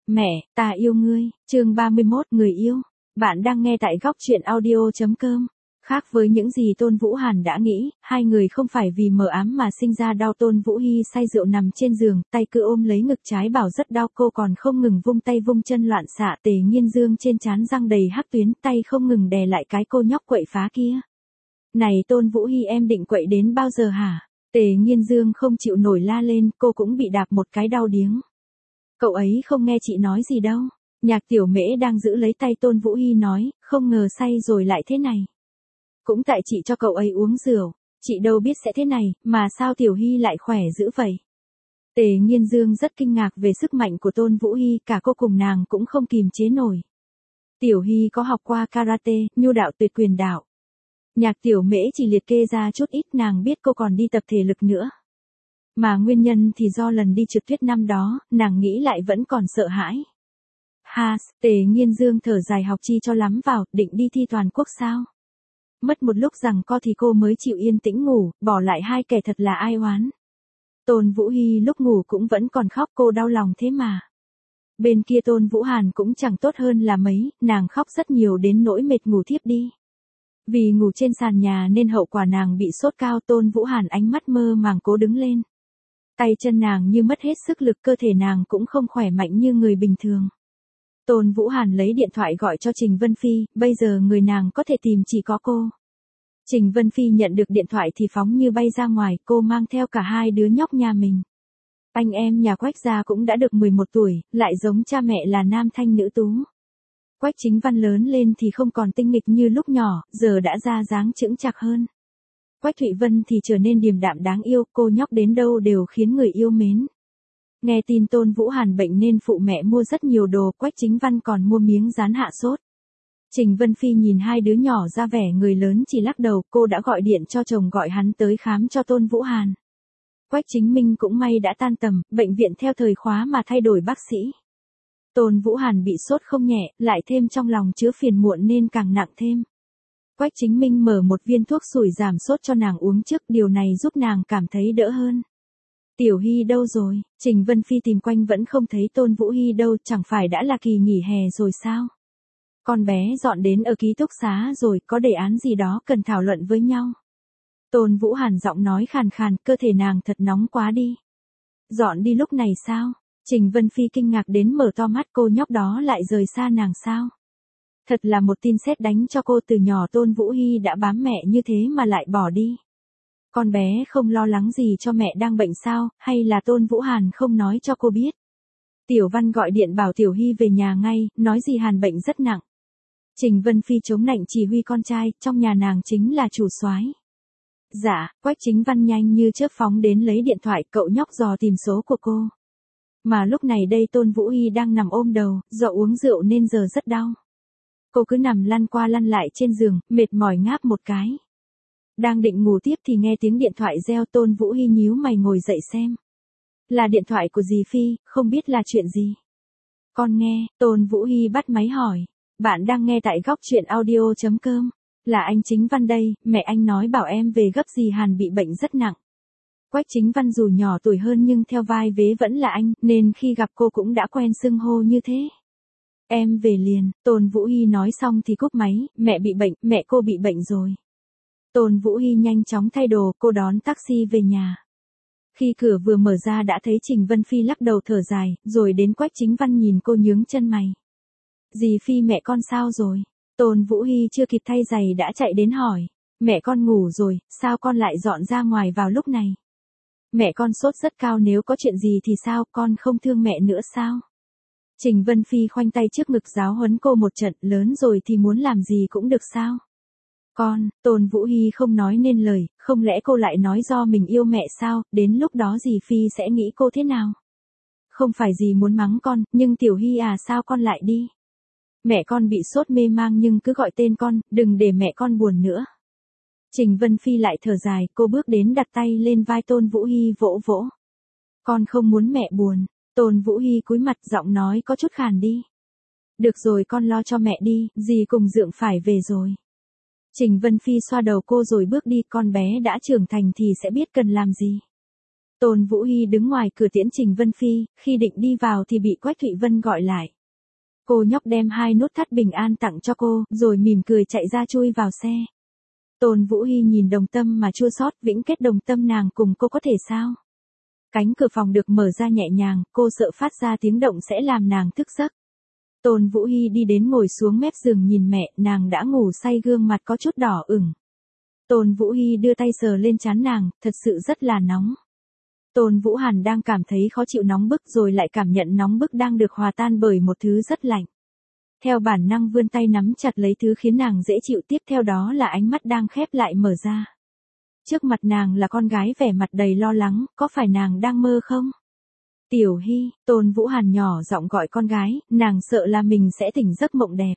Mẹ, ta yêu ngươi, chương 31, người yêu. Bạn đang nghe tại góc truyện audio.com. Khác với những gì Tôn Vũ Hàn đã nghĩ, hai người không phải vì mờ ám mà sinh ra đau. Tôn Vũ Hy say rượu nằm trên giường, tay cứ ôm lấy ngực trái bảo rất đau, cô còn không ngừng vung tay vung chân loạn xạ. Tề Nghiên Dương trên trán răng đầy hắc tuyến, tay không ngừng đè lại cái cô nhóc quậy phá kia. Này Tôn Vũ Hy, em định quậy đến bao giờ hả? Tề Nghiên Dương không chịu nổi la lên, cô cũng bị đạp một cái đau điếng. Cậu ấy không nghe chị nói gì đâu. Nhạc Tiểu Mễ đang giữ lấy tay Tôn Vũ Hy nói, không ngờ say rồi lại thế này. Cũng tại chị cho cậu ấy uống rượu, chị đâu biết sẽ thế này, mà sao Tiểu Hy lại khỏe dữ vậy? Tề Nghiên Dương rất kinh ngạc về sức mạnh của Tôn Vũ Hy, cả cô cùng nàng cũng không kìm chế nổi. Tiểu Hy có học qua karate, nhu đạo, tuyệt quyền đạo. Nhạc Tiểu Mễ chỉ liệt kê ra chút ít, nàng biết cô còn đi tập thể lực nữa. Mà nguyên nhân thì do lần đi trượt tuyết năm đó, nàng nghĩ lại vẫn còn sợ hãi. Tề Nghiên Dương thở dài, học chi cho lắm vào, định đi thi toàn quốc sao? Mất một lúc giằng co thì cô mới chịu yên tĩnh ngủ, bỏ lại hai kẻ thật là ai oán. Tôn Vũ Hy lúc ngủ cũng vẫn còn khóc, cô đau lòng thế mà. Bên kia Tôn Vũ Hàn cũng chẳng tốt hơn là mấy, nàng khóc rất nhiều đến nỗi mệt ngủ thiếp đi. Vì ngủ trên sàn nhà nên hậu quả nàng bị sốt cao. Tôn Vũ Hàn ánh mắt mơ màng cố đứng lên. Tay chân nàng như mất hết sức lực, cơ thể nàng cũng không khỏe mạnh như người bình thường. Tôn Vũ Hàn lấy điện thoại gọi cho Trình Vân Phi, bây giờ người nàng có thể tìm chỉ có cô. Trình Vân Phi nhận được điện thoại thì phóng như bay ra ngoài, cô mang theo cả hai đứa nhóc nhà mình. Anh em nhà Quách gia cũng đã được 11 tuổi, lại giống cha mẹ là nam thanh nữ tú. Quách Chính Văn lớn lên thì không còn tinh nghịch như lúc nhỏ, giờ đã ra dáng chững chạc hơn. Quách Thụy Vân thì trở nên điềm đạm đáng yêu, cô nhóc đến đâu đều khiến người yêu mến. Nghe tin Tôn Vũ Hàn bệnh nên phụ mẹ mua rất nhiều đồ, Quách Chính Văn còn mua miếng dán hạ sốt. Trình Vân Phi nhìn hai đứa nhỏ ra vẻ người lớn chỉ lắc đầu, cô đã gọi điện cho chồng gọi hắn tới khám cho Tôn Vũ Hàn. Quách Chính Minh cũng may đã tan tầm, bệnh viện theo thời khóa mà thay đổi bác sĩ. Tôn Vũ Hàn bị sốt không nhẹ, lại thêm trong lòng chứa phiền muộn nên càng nặng thêm. Quách Chính Minh mở một viên thuốc sủi giảm sốt cho nàng uống trước, điều này giúp nàng cảm thấy đỡ hơn. Tiểu Hy đâu rồi? Trình Vân Phi tìm quanh vẫn không thấy Tôn Vũ Hy đâu, chẳng phải đã là kỳ nghỉ hè rồi sao? Con bé dọn đến ở ký túc xá rồi, có đề án gì đó cần thảo luận với nhau. Tôn Vũ Hàn giọng nói khàn khàn, cơ thể nàng thật nóng quá đi. Dọn đi lúc này sao? Trình Vân Phi kinh ngạc đến mở to mắt, cô nhóc đó lại rời xa nàng sao? Thật là một tin sét đánh cho cô, từ nhỏ Tôn Vũ Hy đã bám mẹ như thế mà lại bỏ đi. Con bé không lo lắng gì cho mẹ đang bệnh sao, hay là Tôn Vũ Hàn không nói cho cô biết? Tiểu Văn gọi điện bảo Tiểu Hy về nhà ngay, nói gì Hàn bệnh rất nặng. Trình Vân Phi chống nạnh chỉ huy con trai, trong nhà nàng chính là chủ soái. Dạ, Quách Chính Văn nhanh như chớp phóng đến lấy điện thoại, cậu nhóc dò tìm số của cô. Mà lúc này đây Tôn Vũ Hy đang nằm ôm đầu, do uống rượu nên giờ rất đau. Cô cứ nằm lăn qua lăn lại trên giường, mệt mỏi ngáp một cái. Đang định ngủ tiếp thì nghe tiếng điện thoại reo. Tôn Vũ Hy nhíu mày ngồi dậy xem. Là điện thoại của dì Phi, không biết là chuyện gì. Con nghe, Tôn Vũ Hy bắt máy hỏi. Bạn đang nghe tại góc truyện audio.com. Là anh Chính Văn đây, mẹ anh nói bảo em về gấp, dì Hàn bị bệnh rất nặng. Quách Chính Văn dù nhỏ tuổi hơn nhưng theo vai vế vẫn là anh, nên khi gặp cô cũng đã quen xưng hô như thế. Em về liền, Tôn Vũ Hy nói xong thì cúp máy, mẹ bị bệnh, mẹ cô bị bệnh rồi. Tôn Vũ Hy nhanh chóng thay đồ, cô đón taxi về nhà. Khi cửa vừa mở ra đã thấy Trình Vân Phi lắc đầu thở dài, rồi đến Quách Chính Văn nhìn cô nhướng chân mày. Dì Phi, mẹ con sao rồi? Tôn Vũ Hy chưa kịp thay giày đã chạy đến hỏi. Mẹ con ngủ rồi, sao con lại dọn ra ngoài vào lúc này? Mẹ con sốt rất cao, nếu có chuyện gì thì sao, con không thương mẹ nữa sao? Trình Vân Phi khoanh tay trước ngực giáo huấn cô một trận, lớn rồi thì muốn làm gì cũng được sao? Tôn Vũ Hy không nói nên lời, không lẽ cô lại nói do mình yêu mẹ sao, đến lúc đó dì Phi sẽ nghĩ cô thế nào? Không phải dì muốn mắng con, nhưng Tiểu Hy à, sao con lại đi? Mẹ con bị sốt mê mang nhưng cứ gọi tên con, đừng để mẹ con buồn nữa. Trình Vân Phi lại thở dài, cô bước đến đặt tay lên vai Tôn Vũ Hy vỗ vỗ. Con không muốn mẹ buồn. Tôn Vũ Hy cúi mặt, giọng nói có chút khàn đi. Được rồi, con lo cho mẹ đi, dì cùng Dượng phải về rồi. Trình Vân Phi xoa đầu cô rồi bước đi, con bé đã trưởng thành thì sẽ biết cần làm gì. Tôn Vũ Hy đứng ngoài cửa tiễn Trình Vân Phi, khi định đi vào thì bị Quách Thụy Vân gọi lại. Cô nhóc đem 2 nút thắt bình an tặng cho cô, rồi mỉm cười chạy ra chui vào xe. Tôn Vũ Hy nhìn Đồng Tâm mà chua xót, vĩnh kết đồng tâm nàng cùng cô có thể sao? Cánh cửa phòng được mở ra nhẹ nhàng, cô sợ phát ra tiếng động sẽ làm nàng thức giấc. Tôn Vũ Hy đi đến ngồi xuống mép giường nhìn mẹ, nàng đã ngủ say, gương mặt có chút đỏ ửng. Tôn Vũ Hy đưa tay sờ lên trán nàng, thật sự rất là nóng. Tôn Vũ Hàn đang cảm thấy khó chịu nóng bức rồi lại cảm nhận nóng bức đang được hòa tan bởi một thứ rất lạnh. Theo bản năng vươn tay nắm chặt lấy thứ khiến nàng dễ chịu, tiếp theo đó là ánh mắt đang khép lại mở ra. Trước mặt nàng là con gái vẻ mặt đầy lo lắng, có phải nàng đang mơ không? Tiểu Hy, Tôn Vũ Hàn nhỏ giọng gọi con gái, nàng sợ là mình sẽ tỉnh giấc mộng đẹp.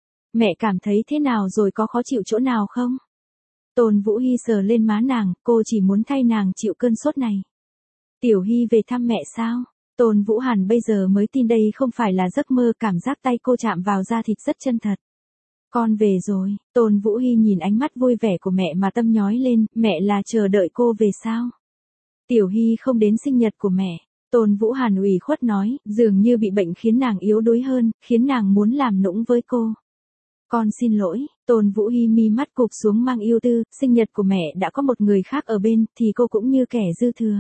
Mẹ cảm thấy thế nào rồi, có khó chịu chỗ nào không? Tôn Vũ Hy sờ lên má nàng, cô chỉ muốn thay nàng chịu cơn sốt này. Tiểu Hy về thăm mẹ sao? Tôn Vũ Hàn bây giờ mới tin đây không phải là giấc mơ, cảm giác tay cô chạm vào da thịt rất chân thật. Con về rồi, Tôn Vũ Hy nhìn ánh mắt vui vẻ của mẹ mà tâm nhói lên, mẹ là chờ đợi cô về sao? Tiểu Hy không đến sinh nhật của mẹ. Tôn Vũ Hàn ủy khuất nói, dường như bị bệnh khiến nàng yếu đuối hơn, khiến nàng muốn làm nũng với cô. Con xin lỗi, Tôn Vũ Hy mi mắt cụp xuống mang ưu tư, sinh nhật của mẹ đã có một người khác ở bên, thì cô cũng như kẻ dư thừa.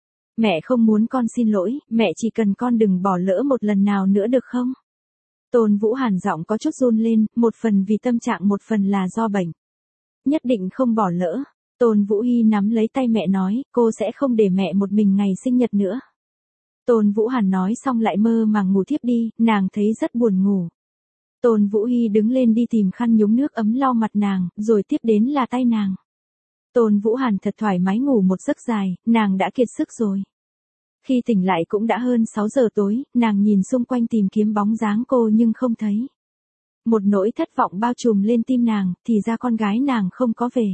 Mẹ không muốn con xin lỗi, mẹ chỉ cần con đừng bỏ lỡ một lần nào nữa được không? Tôn Vũ Hàn giọng có chút run lên, một phần vì tâm trạng, một phần là do bệnh. Nhất định không bỏ lỡ. Tôn Vũ Hy nắm lấy tay mẹ nói, cô sẽ không để mẹ một mình ngày sinh nhật nữa. Tôn Vũ Hàn nói xong lại mơ màng ngủ thiếp đi, nàng thấy rất buồn ngủ. Tôn Vũ Hy đứng lên đi tìm khăn nhúng nước ấm lau mặt nàng, rồi tiếp đến là tay nàng. Tôn Vũ Hàn thật thoải mái ngủ một giấc dài, nàng đã kiệt sức rồi. Khi tỉnh lại cũng đã hơn 6 giờ tối, nàng nhìn xung quanh tìm kiếm bóng dáng cô nhưng không thấy. Một nỗi thất vọng bao trùm lên tim nàng, thì ra con gái nàng không có về.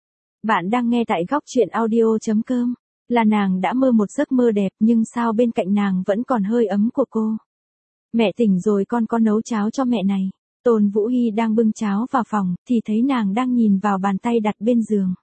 Bạn đang nghe tại góc truyện audio.com. Là nàng đã mơ một giấc mơ đẹp, nhưng sao bên cạnh nàng vẫn còn hơi ấm của cô. Mẹ tỉnh rồi, con có nấu cháo cho mẹ này. Tôn Vũ Hy đang bưng cháo vào phòng, thì thấy nàng đang nhìn vào bàn tay đặt bên giường.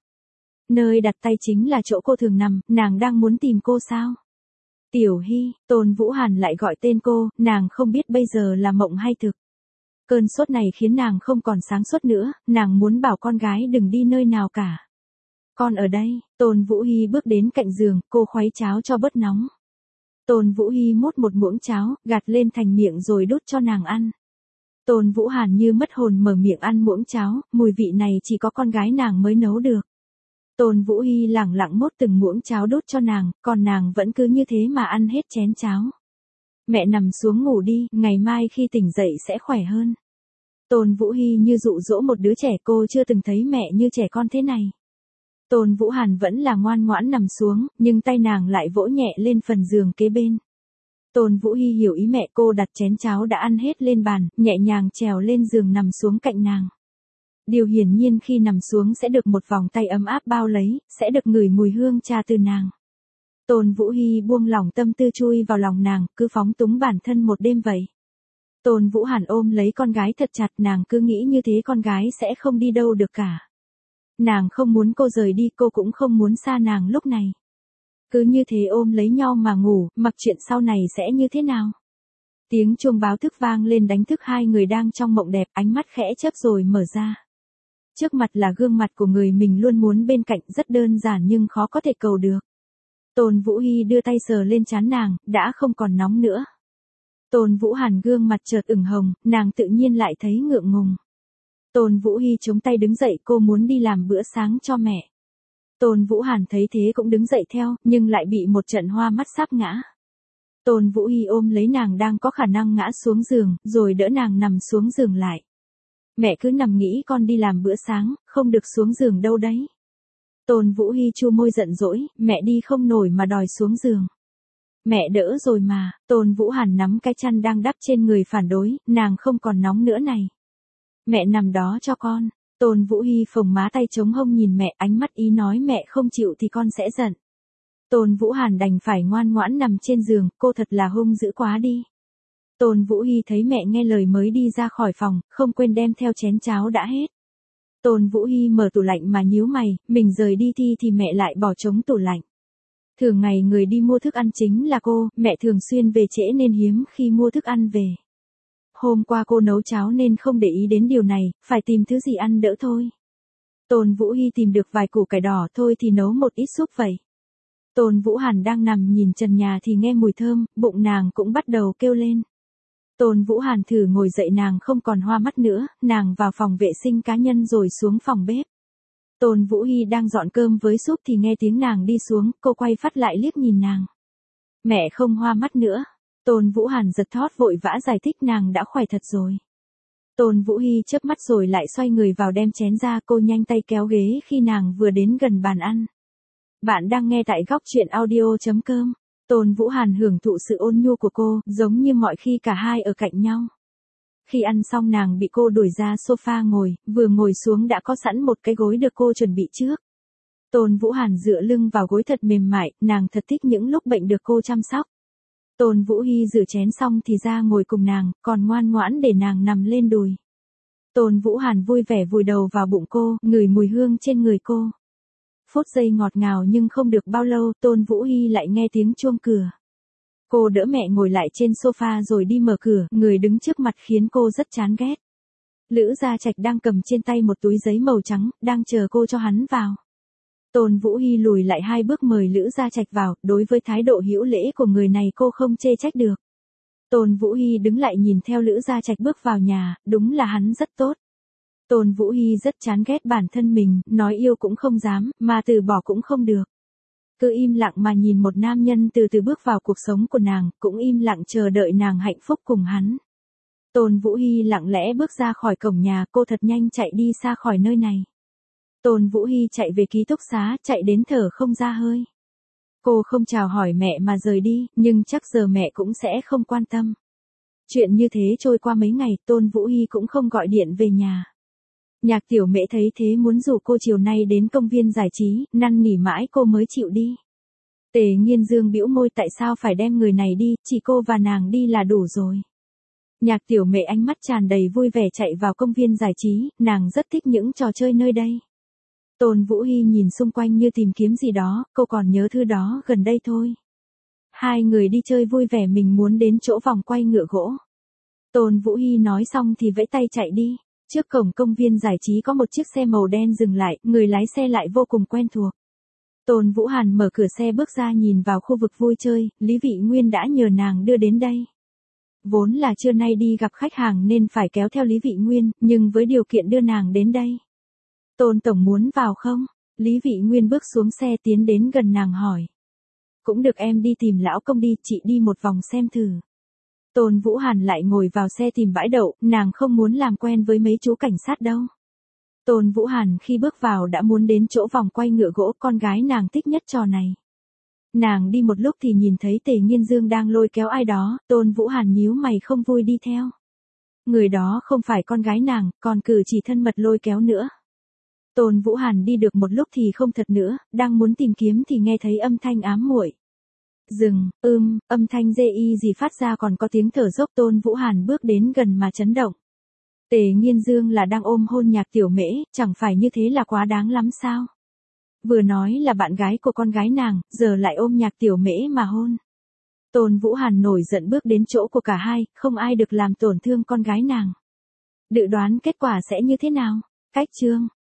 Nơi đặt tay chính là chỗ cô thường nằm, nàng đang muốn tìm cô sao? Tiểu Hy, Tôn Vũ Hàn lại gọi tên cô, nàng không biết bây giờ là mộng hay thực. Cơn sốt này khiến nàng không còn sáng suốt nữa, nàng muốn bảo con gái đừng đi nơi nào cả. Con ở đây, Tôn Vũ Hy bước đến cạnh giường, cô khuấy cháo cho bớt nóng. Tôn Vũ Hy múc một muỗng cháo, gạt lên thành miệng rồi đút cho nàng ăn. Tôn Vũ Hàn như mất hồn mở miệng ăn muỗng cháo, mùi vị này chỉ có con gái nàng mới nấu được. Tôn Vũ Hy lẳng lặng múc từng muỗng cháo đút cho nàng, còn nàng vẫn cứ như thế mà ăn hết chén cháo. Mẹ nằm xuống ngủ đi, ngày mai khi tỉnh dậy sẽ khỏe hơn. Tôn Vũ Hy như dụ dỗ một đứa trẻ, cô chưa từng thấy mẹ như trẻ con thế này. Tôn Vũ Hàn vẫn là ngoan ngoãn nằm xuống, nhưng tay nàng lại vỗ nhẹ lên phần giường kế bên. Tôn Vũ Hy hiểu ý mẹ, cô đặt chén cháo đã ăn hết lên bàn, nhẹ nhàng trèo lên giường nằm xuống cạnh nàng. Điều hiển nhiên khi nằm xuống sẽ được một vòng tay ấm áp bao lấy, sẽ được ngửi mùi hương trà từ nàng. Tôn Vũ Hy buông lỏng tâm tư chui vào lòng nàng, cứ phóng túng bản thân một đêm vậy. Tôn Vũ Hàn ôm lấy con gái thật chặt, nàng cứ nghĩ như thế con gái sẽ không đi đâu được cả. Nàng không muốn cô rời đi, cô cũng không muốn xa nàng lúc này. Cứ như thế ôm lấy nhau mà ngủ, mặc chuyện sau này sẽ như thế nào. Tiếng chuông báo thức vang lên đánh thức hai người đang trong mộng đẹp, ánh mắt khẽ chớp rồi mở ra. Trước mặt là gương mặt của người mình luôn muốn bên cạnh, rất đơn giản nhưng khó có thể cầu được. Tôn Vũ Hy đưa tay sờ lên trán nàng, đã không còn nóng nữa. Tôn Vũ Hàn gương mặt chợt ửng hồng, nàng tự nhiên lại thấy ngượng ngùng. Tôn Vũ Hy chống tay đứng dậy, cô muốn đi làm bữa sáng cho mẹ. Tôn Vũ Hàn thấy thế cũng đứng dậy theo, nhưng lại bị một trận hoa mắt sắp ngã. Tôn Vũ Hy ôm lấy nàng đang có khả năng ngã xuống giường, rồi đỡ nàng nằm xuống giường lại. Mẹ cứ nằm nghĩ con đi làm bữa sáng, không được xuống giường đâu đấy. Tôn Vũ Hy chu môi giận dỗi, mẹ đi không nổi mà đòi xuống giường. Mẹ đỡ rồi mà, Tôn Vũ Hàn nắm cái chăn đang đắp trên người phản đối, nàng không còn nóng nữa này. Mẹ nằm đó cho con. Tôn Vũ Hy phồng má tay chống hông nhìn mẹ, ánh mắt ý nói mẹ không chịu thì con sẽ giận. Tôn Vũ Hàn đành phải ngoan ngoãn nằm trên giường, cô thật là hung dữ quá đi. Tôn Vũ Hy thấy mẹ nghe lời mới đi ra khỏi phòng, không quên đem theo chén cháo đã hết. Tôn Vũ Hy mở tủ lạnh mà nhíu mày, mình rời đi thì mẹ lại bỏ trống tủ lạnh. Thường ngày người đi mua thức ăn chính là cô, mẹ thường xuyên về trễ nên hiếm khi mua thức ăn về. Hôm qua cô nấu cháo nên không để ý đến điều này, phải tìm thứ gì ăn đỡ thôi. Tôn Vũ Hy tìm được vài củ cải đỏ thôi thì nấu một ít súp vậy. Tôn Vũ Hàn đang nằm nhìn trần nhà thì nghe mùi thơm, bụng nàng cũng bắt đầu kêu lên. Tôn Vũ Hàn thử ngồi dậy, nàng không còn hoa mắt nữa, nàng vào phòng vệ sinh cá nhân rồi xuống phòng bếp. Tôn Vũ Hy đang dọn cơm với súp thì nghe tiếng nàng đi xuống, cô quay phát lại liếc nhìn nàng. Mẹ không hoa mắt nữa. Tôn Vũ Hàn giật thót vội vã giải thích nàng đã khỏe thật rồi. Tôn Vũ Hy chớp mắt rồi lại xoay người vào đem chén ra, cô nhanh tay kéo ghế khi nàng vừa đến gần bàn ăn. Bạn đang nghe tại góc truyện audio.com. Tôn Vũ Hàn hưởng thụ sự ôn nhu của cô, giống như mọi khi cả hai ở cạnh nhau. Khi ăn xong nàng bị cô đuổi ra sofa ngồi, vừa ngồi xuống đã có sẵn một cái gối được cô chuẩn bị trước. Tôn Vũ Hàn dựa lưng vào gối thật mềm mại, nàng thật thích những lúc bệnh được cô chăm sóc. Tôn Vũ Hy rửa chén xong thì ra ngồi cùng nàng, còn ngoan ngoãn để nàng nằm lên đùi. Tôn Vũ Hàn vui vẻ vùi đầu vào bụng cô, ngửi mùi hương trên người cô. Phút giây ngọt ngào nhưng không được bao lâu, Tôn Vũ Hy lại nghe tiếng chuông cửa. Cô đỡ mẹ ngồi lại trên sofa rồi đi mở cửa, người đứng trước mặt khiến cô rất chán ghét. Lữ Gia Trạch đang cầm trên tay một túi giấy màu trắng, đang chờ cô cho hắn vào. Tôn Vũ Hy lùi lại 2 bước mời Lữ Gia Trạch vào, đối với thái độ hữu lễ của người này cô không chê trách được. Tôn Vũ Hy đứng lại nhìn theo Lữ Gia Trạch bước vào nhà, đúng là hắn rất tốt. Tôn Vũ Hy rất chán ghét bản thân mình, nói yêu cũng không dám, mà từ bỏ cũng không được. Cứ im lặng mà nhìn một nam nhân từ từ bước vào cuộc sống của nàng, cũng im lặng chờ đợi nàng hạnh phúc cùng hắn. Tôn Vũ Hy lặng lẽ bước ra khỏi cổng nhà, cô thật nhanh chạy đi xa khỏi nơi này. Tôn Vũ Hy chạy về ký túc xá, chạy đến thở không ra hơi. Cô không chào hỏi mẹ mà rời đi, nhưng chắc giờ mẹ cũng sẽ không quan tâm. Chuyện như thế trôi qua mấy ngày, Tôn Vũ Hy cũng không gọi điện về nhà. Nhạc Tiểu Mễ thấy thế muốn rủ cô chiều nay đến công viên giải trí, năn nỉ mãi cô mới chịu đi. Tề Nghiên Dương bĩu môi, tại sao phải đem người này đi, chỉ cô và nàng đi là đủ rồi. Nhạc Tiểu Mễ ánh mắt tràn đầy vui vẻ chạy vào công viên giải trí, nàng rất thích những trò chơi nơi đây. Tôn Vũ Hy nhìn xung quanh như tìm kiếm gì đó, cô còn nhớ thứ đó gần đây thôi. Hai người đi chơi vui vẻ, mình muốn đến chỗ vòng quay ngựa gỗ. Tôn Vũ Hy nói xong thì vẫy tay chạy đi. Trước cổng công viên giải trí có một chiếc xe màu đen dừng lại, người lái xe lại vô cùng quen thuộc. Tôn Vũ Hàn mở cửa xe bước ra nhìn vào khu vực vui chơi, Lý Vị Nguyên đã nhờ nàng đưa đến đây. Vốn là trưa nay đi gặp khách hàng nên phải kéo theo Lý Vị Nguyên, nhưng với điều kiện đưa nàng đến đây. Tôn tổng muốn vào không? Lý Vị Nguyên bước xuống xe tiến đến gần nàng hỏi. Cũng được, em đi tìm lão công đi, chị đi một vòng xem thử. Tôn Vũ Hàn lại ngồi vào xe tìm bãi đậu, nàng không muốn làm quen với mấy chú cảnh sát đâu. Tôn Vũ Hàn khi bước vào đã muốn đến chỗ vòng quay ngựa gỗ, con gái nàng thích nhất trò này. Nàng đi một lúc thì nhìn thấy Tề Nghiên Dương đang lôi kéo ai đó, Tôn Vũ Hàn nhíu mày không vui đi theo. Người đó không phải con gái nàng, còn cử chỉ thân mật lôi kéo nữa. Tôn Vũ Hàn đi được một lúc thì không thật nữa, đang muốn tìm kiếm thì nghe thấy âm thanh ám muội. Dừng, âm thanh dê y gì phát ra còn có tiếng thở dốc. Tôn Vũ Hàn bước đến gần mà chấn động. Tề Nghiên Dương là đang ôm hôn Nhạc Tiểu Mễ, chẳng phải như thế là quá đáng lắm sao? Vừa nói là bạn gái của con gái nàng, giờ lại ôm Nhạc Tiểu Mễ mà hôn. Tôn Vũ Hàn nổi giận bước đến chỗ của cả hai, không ai được làm tổn thương con gái nàng. Dự đoán kết quả sẽ như thế nào? Cách chương